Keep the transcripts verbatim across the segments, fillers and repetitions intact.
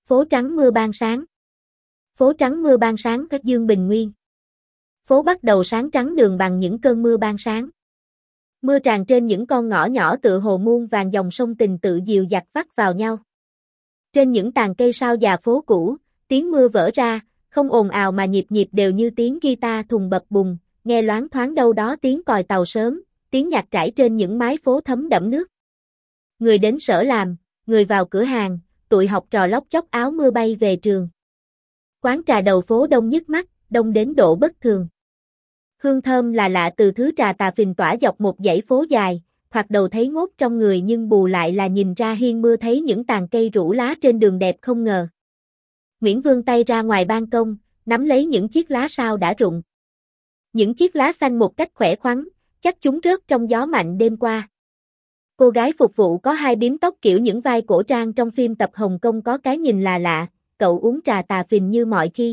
Phố trắng mưa ban sáng. Phố trắng mưa ban sáng các Dương Bình Nguyên. Phố bắt đầu sáng trắng đường bằng những cơn mưa ban sáng. Mưa tràn trên những con ngõ nhỏ tựa hồ muôn vàng dòng sông tình tự dìu dặt vắt vào nhau. Trên những tàn cây sao già phố cũ, tiếng mưa vỡ ra, không ồn ào mà nhịp nhịp đều như tiếng guitar thùng bập bùng, nghe loáng thoáng đâu đó tiếng còi tàu sớm, tiếng nhạc trải trên những mái phố thấm đẫm nước. Người đến sở làm, người vào cửa hàng, tụi học trò lóc chóc áo mưa bay về trường. Quán trà đầu phố đông nhức mắt, đông đến độ bất thường. Hương thơm là lạ từ thứ trà tà phình tỏa dọc một dãy phố dài, thoạt đầu thấy ngốt trong người nhưng bù lại là nhìn ra hiên mưa thấy những tàn cây rủ lá trên đường đẹp không ngờ. Nguyễn vươn tay ra ngoài ban công, nắm lấy những chiếc lá sao đã rụng. Những chiếc lá xanh một cách khỏe khoắn, chắc chúng rớt trong gió mạnh đêm qua. Cô gái phục vụ có hai bím tóc kiểu những vai cổ trang trong phim tập Hồng Kông có cái nhìn là lạ, cậu uống trà tà phình như mọi khi.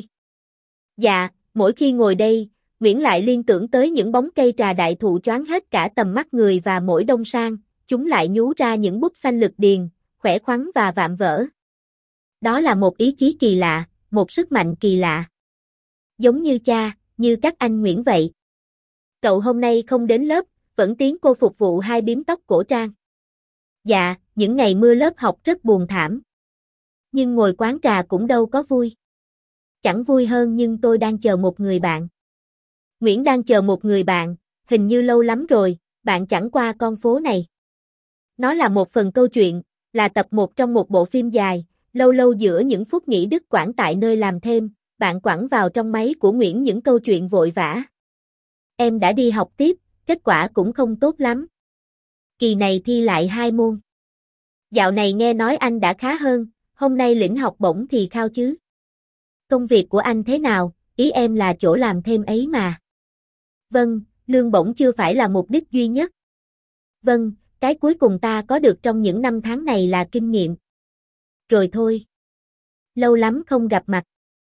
Dạ, mỗi khi ngồi đây, Nguyễn lại liên tưởng tới những bóng cây trà đại thụ choáng hết cả tầm mắt người và mỗi đông sang, chúng lại nhú ra những búp xanh lực điền, khỏe khoắn và vạm vỡ. Đó là một ý chí kỳ lạ, một sức mạnh kỳ lạ. Giống như cha, như các anh Nguyễn vậy. Cậu hôm nay không đến lớp, vẫn tiếng cô phục vụ hai bím tóc cổ trang. Dạ, những ngày mưa lớp học rất buồn thảm. Nhưng ngồi quán trà cũng đâu có vui. Chẳng vui hơn nhưng tôi đang chờ một người bạn. Nguyễn đang chờ một người bạn, hình như lâu lắm rồi, bạn chẳng qua con phố này. Nó là một phần câu chuyện, là tập một trong một bộ phim dài, lâu lâu giữa những phút nghỉ đứt quãng tại nơi làm thêm, bạn quẳng vào trong máy của Nguyễn những câu chuyện vội vã. Em đã đi học tiếp, kết quả cũng không tốt lắm. Kỳ này thi lại hai môn. Dạo này nghe nói anh đã khá hơn, hôm nay lĩnh học bổng thì khao chứ. Công việc của anh thế nào, ý em là chỗ làm thêm ấy mà. Vâng, lương bổng chưa phải là mục đích duy nhất. Vâng, cái cuối cùng ta có được trong những năm tháng này là kinh nghiệm. Rồi thôi. Lâu lắm không gặp mặt.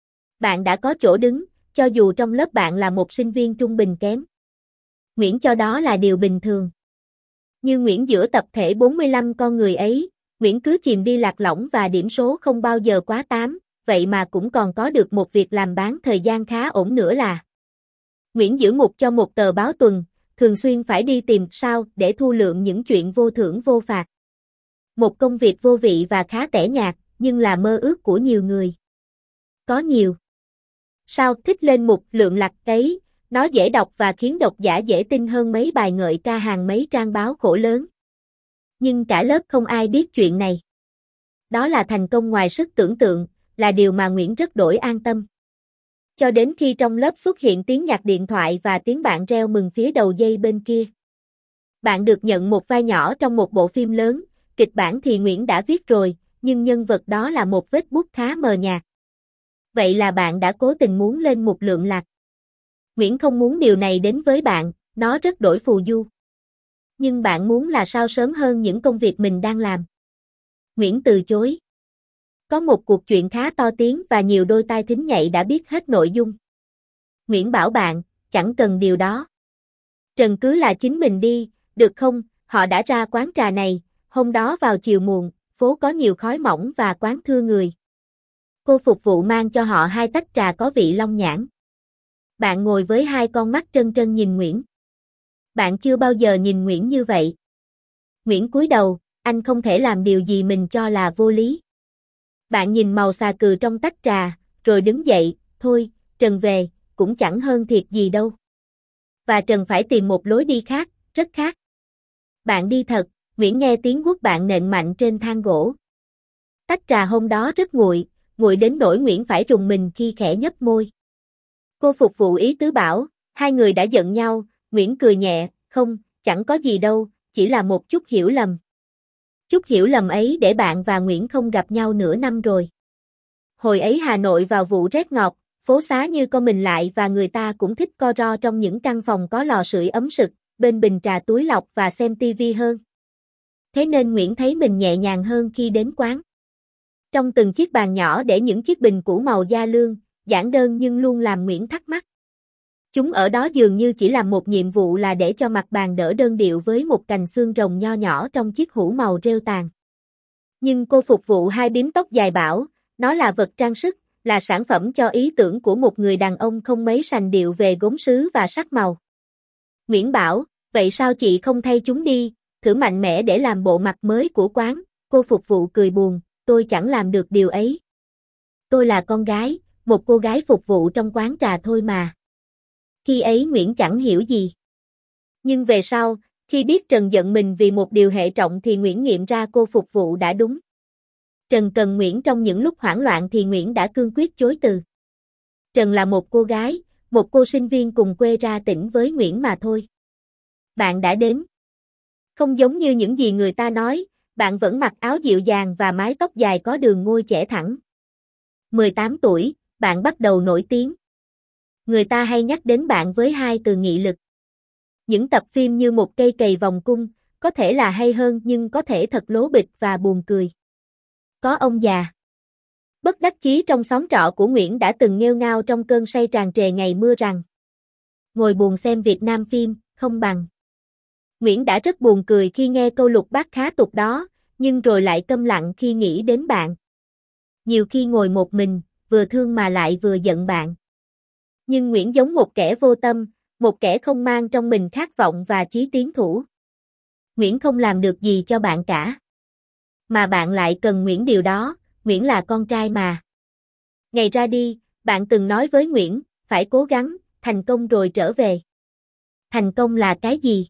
Bạn đã có chỗ đứng, cho dù trong lớp bạn là một sinh viên trung bình kém. Nguyễn cho đó là điều bình thường. Như Nguyễn giữa tập thể bốn mươi lăm con người ấy, Nguyễn cứ chìm đi lạc lõng và điểm số không bao giờ quá tám, vậy mà cũng còn có được một việc làm bán thời gian khá ổn nữa là. Nguyễn giữ mục cho một tờ báo tuần, thường xuyên phải đi tìm sao để thu lượm những chuyện vô thưởng vô phạt. Một công việc vô vị và khá tẻ nhạt, nhưng là mơ ước của nhiều người. Có nhiều. Sao thích lên mục lượng lặt ấy, nó dễ đọc và khiến độc giả dễ tin hơn mấy bài ngợi ca hàng mấy trang báo khổ lớn. Nhưng cả lớp không ai biết chuyện này. Đó là thành công ngoài sức tưởng tượng, là điều mà Nguyễn rất đổi an tâm. Cho đến khi trong lớp xuất hiện tiếng nhạc điện thoại và tiếng bạn reo mừng phía đầu dây bên kia. Bạn được nhận một vai nhỏ trong một bộ phim lớn, kịch bản thì Nguyễn đã viết rồi, nhưng nhân vật đó là một vết bút khá mờ nhạt. Vậy là bạn đã cố tình muốn lên một lượng lạc. Nguyễn không muốn điều này đến với bạn, nó rất đổi phù du. Nhưng bạn muốn là sao sớm hơn những công việc mình đang làm. Nguyễn từ chối. Có một cuộc chuyện khá to tiếng và nhiều đôi tai thính nhạy đã biết hết nội dung. Nguyễn bảo bạn, chẳng cần điều đó. Trần cứ là chính mình đi, được không? Họ đã ra quán trà này, hôm đó vào chiều muộn, phố có nhiều khói mỏng và quán thưa người. Cô phục vụ mang cho họ hai tách trà có vị long nhãn. Bạn ngồi với hai con mắt trân trân nhìn Nguyễn. Bạn chưa bao giờ nhìn Nguyễn như vậy. Nguyễn cúi đầu, anh không thể làm điều gì mình cho là vô lý. Bạn nhìn màu xà cừ trong tách trà, rồi đứng dậy, thôi, Trần về, cũng chẳng hơn thiệt gì đâu. Và Trần phải tìm một lối đi khác, rất khác. Bạn đi thật, Nguyễn nghe tiếng guốc bạn nện mạnh trên thang gỗ. Tách trà hôm đó rất nguội, nguội đến nỗi Nguyễn phải rùng mình khi khẽ nhấp môi. Cô phục vụ ý tứ bảo, hai người đã giận nhau, Nguyễn cười nhẹ, không, chẳng có gì đâu, chỉ là một chút hiểu lầm. Chút hiểu lầm ấy để bạn và Nguyễn không gặp nhau nửa năm rồi. Hồi ấy Hà Nội vào vụ rét ngọt, phố xá như co mình lại và người ta cũng thích co ro trong những căn phòng có lò sưởi ấm sực, bên bình trà túi lọc và xem tivi hơn. Thế nên Nguyễn thấy mình nhẹ nhàng hơn khi đến quán. Trong từng chiếc bàn nhỏ để những chiếc bình cũ màu da lương, giản đơn nhưng luôn làm Nguyễn thắc mắc. Chúng ở đó dường như chỉ làm một nhiệm vụ là để cho mặt bàn đỡ đơn điệu với một cành xương rồng nho nhỏ trong chiếc hũ màu rêu tàn. Nhưng cô phục vụ hai bím tóc dài bảo, Nó là vật trang sức, là sản phẩm cho ý tưởng của một người đàn ông không mấy sành điệu về gốm sứ và sắc màu. Nguyễn bảo, vậy sao chị không thay chúng đi, thử mạnh mẽ để làm bộ mặt mới của quán, cô phục vụ cười buồn, tôi chẳng làm được điều ấy. Tôi là con gái, một cô gái phục vụ trong quán trà thôi mà. Khi ấy Nguyễn chẳng hiểu gì. Nhưng về sau, khi biết Trần giận mình vì một điều hệ trọng thì Nguyễn nghiệm ra cô phục vụ đã đúng. Trần cần Nguyễn trong những lúc hoảng loạn thì Nguyễn đã cương quyết chối từ. Trần là một cô gái, một cô sinh viên cùng quê ra tỉnh với Nguyễn mà thôi. Bạn đã đến. Không giống như những gì người ta nói, bạn vẫn mặc áo dịu dàng và mái tóc dài có đường ngôi chẻ thẳng. mười tám tuổi, bạn bắt đầu nổi tiếng. Người ta hay nhắc đến bạn với hai từ nghị lực. Những tập phim như Một cây cầy vòng cung, có thể là hay hơn nhưng có thể thật lố bịch và buồn cười. Có ông già bất đắc chí trong xóm trọ của Nguyễn đã từng nghêu ngao trong cơn say tràn trề ngày mưa rằng: ngồi buồn xem Việt Nam phim, không bằng. Nguyễn đã rất buồn cười khi nghe câu lục bát khá tục đó, nhưng rồi lại câm lặng khi nghĩ đến bạn. Nhiều khi ngồi một mình, vừa thương mà lại vừa giận bạn. Nhưng Nguyễn giống một kẻ vô tâm, một kẻ không mang trong mình khát vọng và chí tiến thủ. Nguyễn không làm được gì cho bạn cả. Mà bạn lại cần Nguyễn điều đó, Nguyễn là con trai mà. Ngày ra đi, bạn từng nói với Nguyễn, phải cố gắng, thành công rồi trở về. Thành công là cái gì?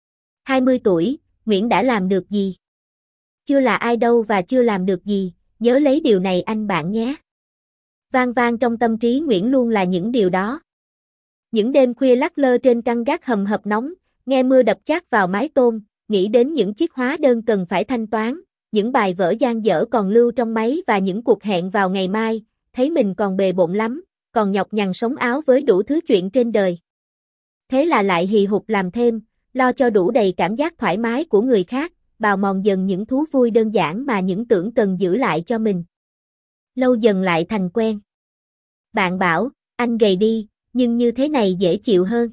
hai mươi tuổi, Nguyễn đã làm được gì? Chưa là ai đâu và chưa làm được gì, nhớ lấy điều này anh bạn nhé. Vang vang trong tâm trí Nguyễn luôn là những điều đó. Những đêm khuya lắc lơ trên căn gác hầm hập nóng, nghe mưa đập chát vào mái tôn, nghĩ đến những chiếc hóa đơn cần phải thanh toán, những bài vở dang dở còn lưu trong máy và những cuộc hẹn vào ngày mai, thấy mình còn bề bộn lắm, còn nhọc nhằn sống áo với đủ thứ chuyện trên đời. Thế là lại hì hục làm thêm, lo cho đủ đầy cảm giác thoải mái của người khác, bào mòn dần những thú vui đơn giản mà những tưởng cần giữ lại cho mình. Lâu dần lại thành quen. Bạn bảo, anh gầy đi, nhưng như thế này dễ chịu hơn.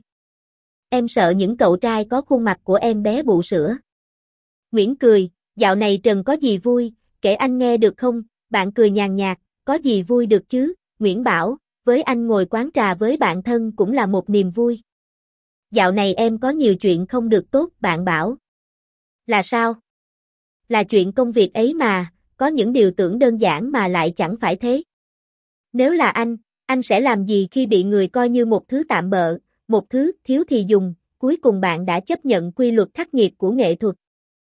Em sợ những cậu trai có khuôn mặt của em bé bụ sữa. Nguyễn cười, dạo này Trần có gì vui, kể anh nghe được không? Bạn cười nhàn nhạt, có gì vui được chứ? Nguyễn bảo, với anh ngồi quán trà với bạn thân cũng là một niềm vui. Dạo này em có nhiều chuyện không được tốt, bạn bảo. Là sao? Là chuyện công việc ấy mà, có những điều tưởng đơn giản mà lại chẳng phải thế. Nếu là anh, anh sẽ làm gì khi bị người coi như một thứ tạm bợ, một thứ thiếu thì dùng, cuối cùng bạn đã chấp nhận quy luật khắc nghiệt của nghệ thuật.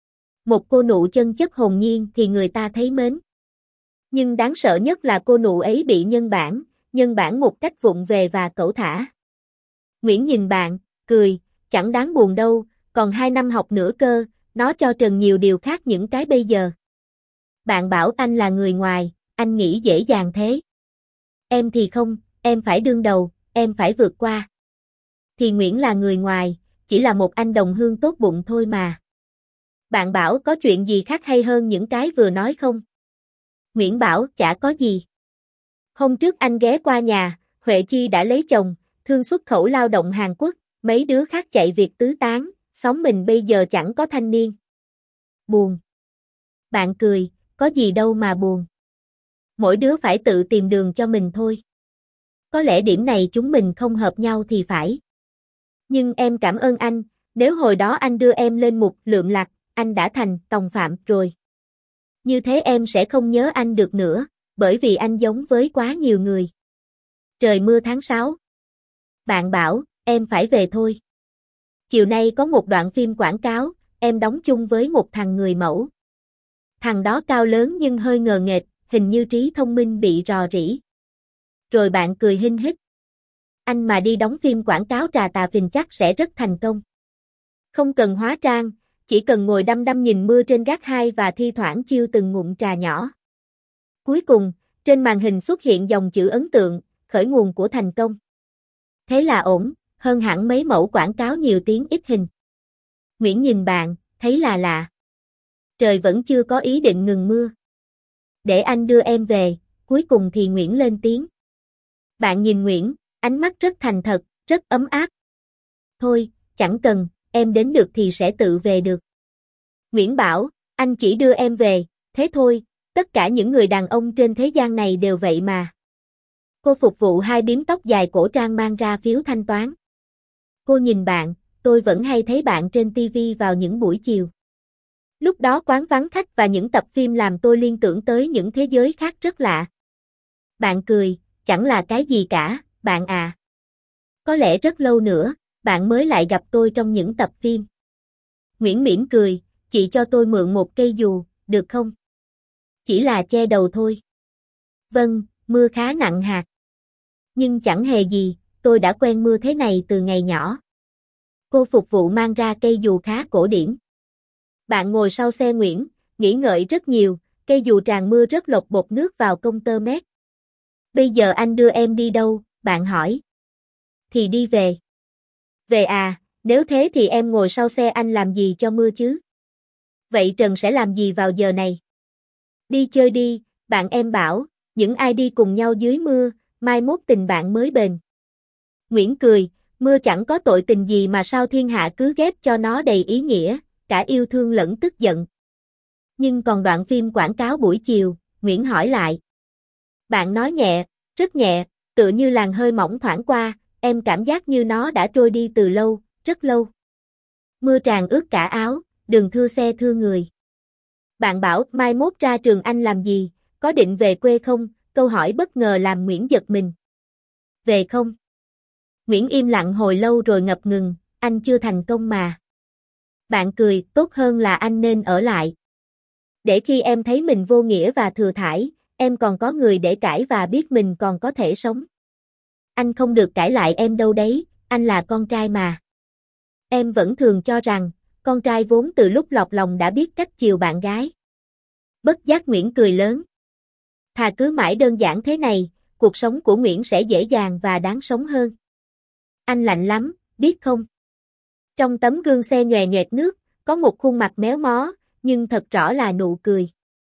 Một cô nụ chân chất hồn nhiên thì người ta thấy mến. Nhưng đáng sợ nhất là cô nụ ấy bị nhân bản, nhân bản một cách vụng về và cẩu thả. Nguyễn nhìn bạn, cười, chẳng đáng buồn đâu, còn hai năm học nữa cơ, nó cho Trần nhiều điều khác những cái bây giờ. Bạn bảo anh là người ngoài, anh nghĩ dễ dàng thế. Em thì không, em phải đương đầu, em phải vượt qua. Thì Nguyễn là người ngoài, chỉ là một anh đồng hương tốt bụng thôi mà. Bạn bảo có chuyện gì khác hay hơn những cái vừa nói không? Nguyễn bảo chả có gì. Hôm trước anh ghé qua nhà, Huệ Chi đã lấy chồng, Thương xuất khẩu lao động Hàn Quốc, mấy đứa khác chạy việc tứ tán, xóm mình bây giờ chẳng có thanh niên. Buồn. Bạn cười, có gì đâu mà buồn. Mỗi đứa phải tự tìm đường cho mình thôi. Có lẽ điểm này chúng mình không hợp nhau thì phải. Nhưng em cảm ơn anh, nếu hồi đó anh đưa em lên mục lượm lặt, anh đã thành tòng phạm rồi. Như thế em sẽ không nhớ anh được nữa, bởi vì anh giống với quá nhiều người. Trời mưa tháng sáu. Bạn bảo, em phải về thôi. Chiều nay có một đoạn phim quảng cáo, em đóng chung với một thằng người mẫu. Thằng đó cao lớn nhưng hơi ngờ nghệch, hình như trí thông minh bị rò rỉ. Rồi bạn cười hinh hít. Anh mà đi đóng phim quảng cáo trà tà phình chắc sẽ rất thành công. Không cần hóa trang, chỉ cần ngồi đăm đăm nhìn mưa trên gác hai và thi thoảng chiêu từng ngụm trà nhỏ. Cuối cùng, trên màn hình xuất hiện dòng chữ ấn tượng, khởi nguồn của thành công. Thế là ổn, hơn hẳn mấy mẫu quảng cáo nhiều tiếng ít hình. Nguyễn nhìn bạn, thấy là lạ. Trời vẫn chưa có ý định ngừng mưa. Để anh đưa em về, cuối cùng thì Nguyễn lên tiếng. Bạn nhìn Nguyễn, ánh mắt rất thành thật, rất ấm áp. Thôi, chẳng cần, em đến được thì sẽ tự về được. Nguyễn bảo, anh chỉ đưa em về, thế thôi, Tất cả những người đàn ông trên thế gian này đều vậy mà. Cô phục vụ hai bím tóc dài cổ trang mang ra phiếu thanh toán. Cô nhìn bạn, tôi vẫn hay thấy bạn trên ti vi vào những buổi chiều. Lúc đó quán vắng khách và những tập phim làm tôi liên tưởng tới những thế giới khác rất lạ. Bạn cười, chẳng là cái gì cả, bạn à. Có lẽ rất lâu nữa, bạn mới lại gặp tôi trong những tập phim. Nguyễn mỉm cười, chị cho tôi mượn một cây dù, được không? Chỉ là che đầu thôi. Vâng, mưa khá nặng hạt. Nhưng chẳng hề gì, tôi đã quen mưa thế này từ ngày nhỏ. Cô phục vụ mang ra cây dù khá cổ điển. Bạn ngồi sau xe Nguyễn, nghĩ ngợi rất nhiều, cây dù tràn mưa rất lột bột nước vào công tơ mét. Bây giờ anh đưa em đi đâu, bạn hỏi. Thì đi về. Về à, nếu thế thì em ngồi sau xe anh làm gì cho mưa chứ? Vậy Trần sẽ làm gì vào giờ này? Đi chơi đi, bạn em bảo, những ai đi cùng nhau dưới mưa, mai mốt tình bạn mới bền. Nguyễn cười, mưa chẳng có tội tình gì mà sao thiên hạ cứ ghép cho nó đầy ý nghĩa, cả yêu thương lẫn tức giận. Nhưng còn đoạn phim quảng cáo buổi chiều, Nguyễn hỏi lại. Bạn nói nhẹ, rất nhẹ, tựa như làn hơi mỏng thoảng qua, em cảm giác như nó đã trôi đi từ lâu, rất lâu. Mưa tràn ướt cả áo, đừng thưa xe thưa người. Bạn bảo mai mốt ra trường anh làm gì, có định về quê không? Câu hỏi bất ngờ làm Nguyễn giật mình. Về không? Nguyễn im lặng hồi lâu rồi ngập ngừng, anh chưa thành công mà. Bạn cười, tốt hơn là anh nên ở lại. Để khi em thấy mình vô nghĩa và thừa thãi, em còn có người để cãi và biết mình còn có thể sống. Anh không được cãi lại em đâu đấy, anh là con trai mà. Em vẫn thường cho rằng, con trai vốn từ lúc lọt lòng đã biết cách chiều bạn gái. Bất giác Nguyễn cười lớn. Thà cứ mãi đơn giản thế này, cuộc sống của Nguyễn sẽ dễ dàng và đáng sống hơn. Anh lạnh lắm, biết không? Trong tấm gương xe nhòe nhoẹt nước, có một khuôn mặt méo mó, nhưng thật rõ là nụ cười.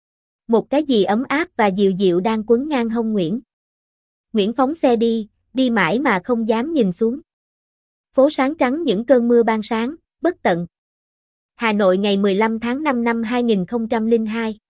Một cái gì ấm áp và dịu dịu đang quấn ngang hông Nguyễn. Nguyễn phóng xe đi, đi mãi mà không dám nhìn xuống. Phố sáng trắng những cơn mưa ban sáng, bất tận. Hà Nội ngày mười lăm tháng năm năm hai nghìn không trăm lẻ hai.